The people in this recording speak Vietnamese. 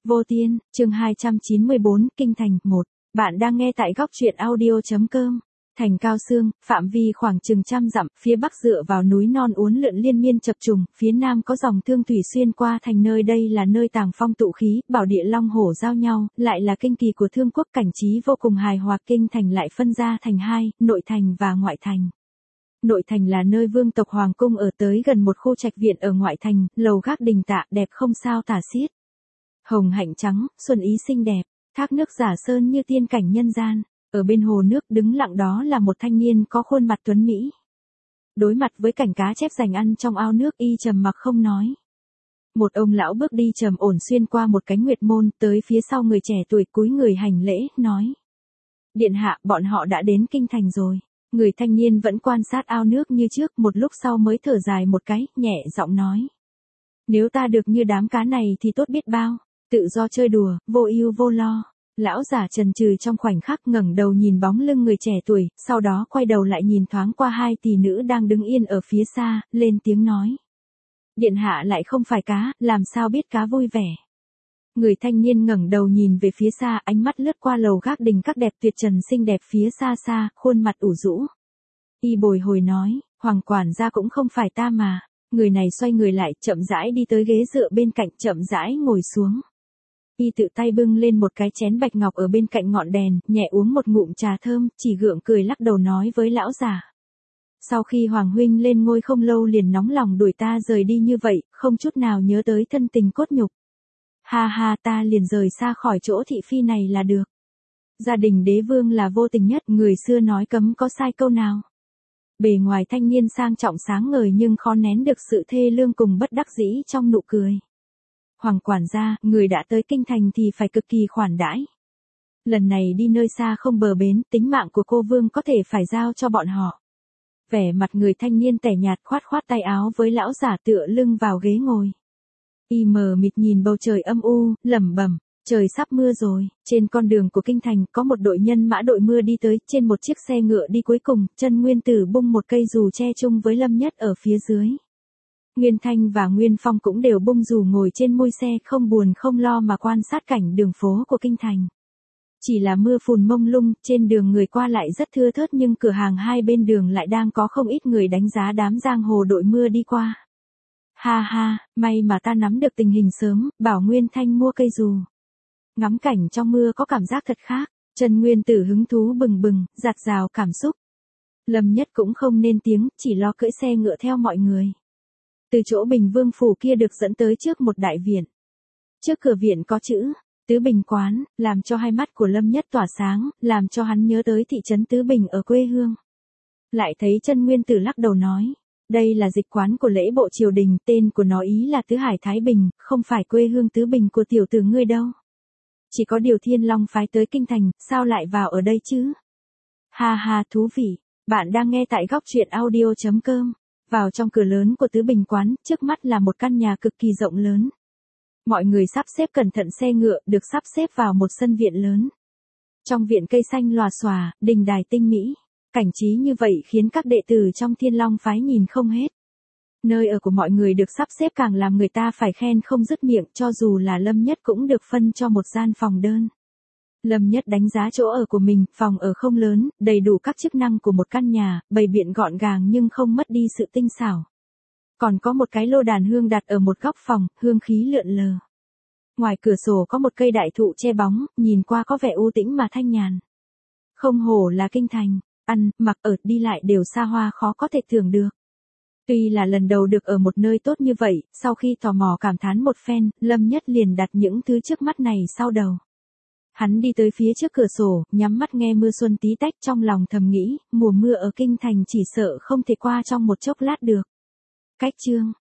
Vô Tiên, chương 294, Kinh Thành 1. Bạn đang nghe tại góc truyện audio.com. Thành Cao Xương, phạm vi khoảng chừng 100 dặm, phía bắc dựa vào núi non uốn lượn liên miên chập trùng, phía nam có dòng thương thủy xuyên qua thành, nơi đây là nơi tàng phong tụ khí, bảo địa long hổ giao nhau, lại là kinh kỳ của thương quốc, cảnh trí vô cùng hài hòa. Kinh thành lại phân ra thành hai, nội thành và ngoại thành. Nội thành là nơi vương tộc hoàng cung ở, tới gần một khu trạch viện ở ngoại thành, lầu gác đình tạ đẹp không sao tả xiết. Hồng hạnh trắng, xuân ý xinh đẹp, thác nước giả sơn như tiên cảnh nhân gian. Ở bên hồ nước đứng lặng đó là một thanh niên có khuôn mặt tuấn mỹ. Đối mặt với cảnh cá chép giành ăn trong ao nước, y trầm mặc không nói. Một ông lão bước đi trầm ổn xuyên qua một cánh nguyệt môn, tới phía sau người trẻ tuổi, cúi người hành lễ, nói: Điện hạ, bọn họ đã đến kinh thành rồi. Người thanh niên vẫn quan sát ao nước như trước, một lúc sau mới thở dài một cái, nhẹ giọng nói: Nếu ta được như đám cá này thì tốt biết bao, tự do chơi đùa, vô ưu vô lo. Lão giả chần chừ trong khoảnh khắc, ngẩng đầu nhìn bóng lưng người trẻ tuổi, sau đó quay đầu lại nhìn thoáng qua hai tỷ nữ đang đứng yên ở phía xa, lên tiếng nói: Điện hạ lại không phải cá, làm sao biết cá vui vẻ. Người thanh niên ngẩng đầu nhìn về phía xa, ánh mắt lướt qua lầu gác đình các đẹp tuyệt trần xinh đẹp phía xa xa, khuôn mặt ủ rũ. Y bồi hồi nói: Hoàng quản gia cũng không phải ta mà. Người này xoay người lại, chậm rãi đi tới ghế dựa bên cạnh, chậm rãi ngồi xuống. Y tự tay bưng lên một cái chén bạch ngọc ở bên cạnh ngọn đèn, nhẹ uống một ngụm trà thơm, chỉ gượng cười lắc đầu nói với lão già: Sau khi Hoàng huynh lên ngôi không lâu liền nóng lòng đuổi ta rời đi như vậy, không chút nào nhớ tới thân tình cốt nhục. Ha ha, ta liền rời xa khỏi chỗ thị phi này là được. Gia đình đế vương là vô tình nhất, người xưa nói cấm có sai câu nào. Bề ngoài thanh niên sang trọng sáng ngời nhưng khó nén được sự thê lương cùng bất đắc dĩ trong nụ cười. Hoàng quản gia, người đã tới kinh thành thì phải cực kỳ khoản đãi. Lần này đi nơi xa không bờ bến, tính mạng của cô vương có thể phải giao cho bọn họ. Vẻ mặt người thanh niên tẻ nhạt, khoát khoát tay áo với lão giả, tựa lưng vào ghế ngồi. Y mờ mịt nhìn bầu trời âm u, lẩm bẩm: Trời sắp mưa rồi. Trên con đường của kinh thành có một đội nhân mã đội mưa đi tới, trên một chiếc xe ngựa đi cuối cùng, Chân Nguyên Tử bung một cây dù che chung với Lâm Nhất ở phía dưới. Nguyên Thanh và Nguyên Phong cũng đều bung dù ngồi trên mui xe, không buồn không lo mà quan sát cảnh đường phố của kinh thành. Chỉ là mưa phùn mông lung, trên đường người qua lại rất thưa thớt, nhưng cửa hàng hai bên đường lại đang có không ít người đánh giá đám giang hồ đội mưa đi qua. Ha ha, may mà ta nắm được tình hình sớm, bảo Nguyên Thanh mua cây dù. Ngắm cảnh trong mưa có cảm giác thật khác. Trần Nguyên Tử hứng thú bừng bừng, dạt dào cảm xúc. Lâm Nhất cũng không nên tiếng, chỉ lo cưỡi xe ngựa theo mọi người. Từ chỗ Bình Vương phủ kia được dẫn tới trước một đại viện. Trước cửa viện có chữ Tứ Bình Quán, làm cho hai mắt của Lâm Nhất tỏa sáng, làm cho hắn nhớ tới thị trấn Tứ Bình ở quê hương. Lại thấy Chân Nguyên Tử lắc đầu nói: Đây là dịch quán của lễ bộ triều đình, tên của nó ý là Tứ Hải Thái Bình, không phải quê hương Tứ Bình của tiểu tử ngươi đâu. Chỉ có điều Thiên Long phái tới kinh thành, sao lại vào ở đây chứ? Ha ha, thú vị. Bạn đang nghe tại góc truyện audio.com. Vào trong cửa lớn của Tứ Bình Quán, trước mắt là một căn nhà cực kỳ rộng lớn. Mọi người sắp xếp cẩn thận xe ngựa, được sắp xếp vào một sân viện lớn. Trong viện cây xanh lòa xòa, đình đài tinh mỹ. Cảnh trí như vậy khiến các đệ tử trong Thiên Long phái nhìn không hết. Nơi ở của mọi người được sắp xếp càng làm người ta phải khen không dứt miệng, cho dù là Lâm Nhất cũng được phân cho một gian phòng đơn. Lâm Nhất đánh giá chỗ ở của mình, phòng ở không lớn, đầy đủ các chức năng của một căn nhà, bày biện gọn gàng nhưng không mất đi sự tinh xảo. Còn có một cái lô đàn hương đặt ở một góc phòng, hương khí lượn lờ. Ngoài cửa sổ có một cây đại thụ che bóng, nhìn qua có vẻ u tĩnh mà thanh nhàn. Không hổ là kinh thành, ăn, mặc, ở, đi lại đều xa hoa khó có thể tưởng được. Tuy là lần đầu được ở một nơi tốt như vậy, sau khi tò mò cảm thán một phen, Lâm Nhất liền đặt những thứ trước mắt này sau đầu. Hắn đi tới phía trước cửa sổ, nhắm mắt nghe mưa xuân tí tách, trong lòng thầm nghĩ, mùa mưa ở kinh thành chỉ sợ không thể qua trong một chốc lát được. Cách chương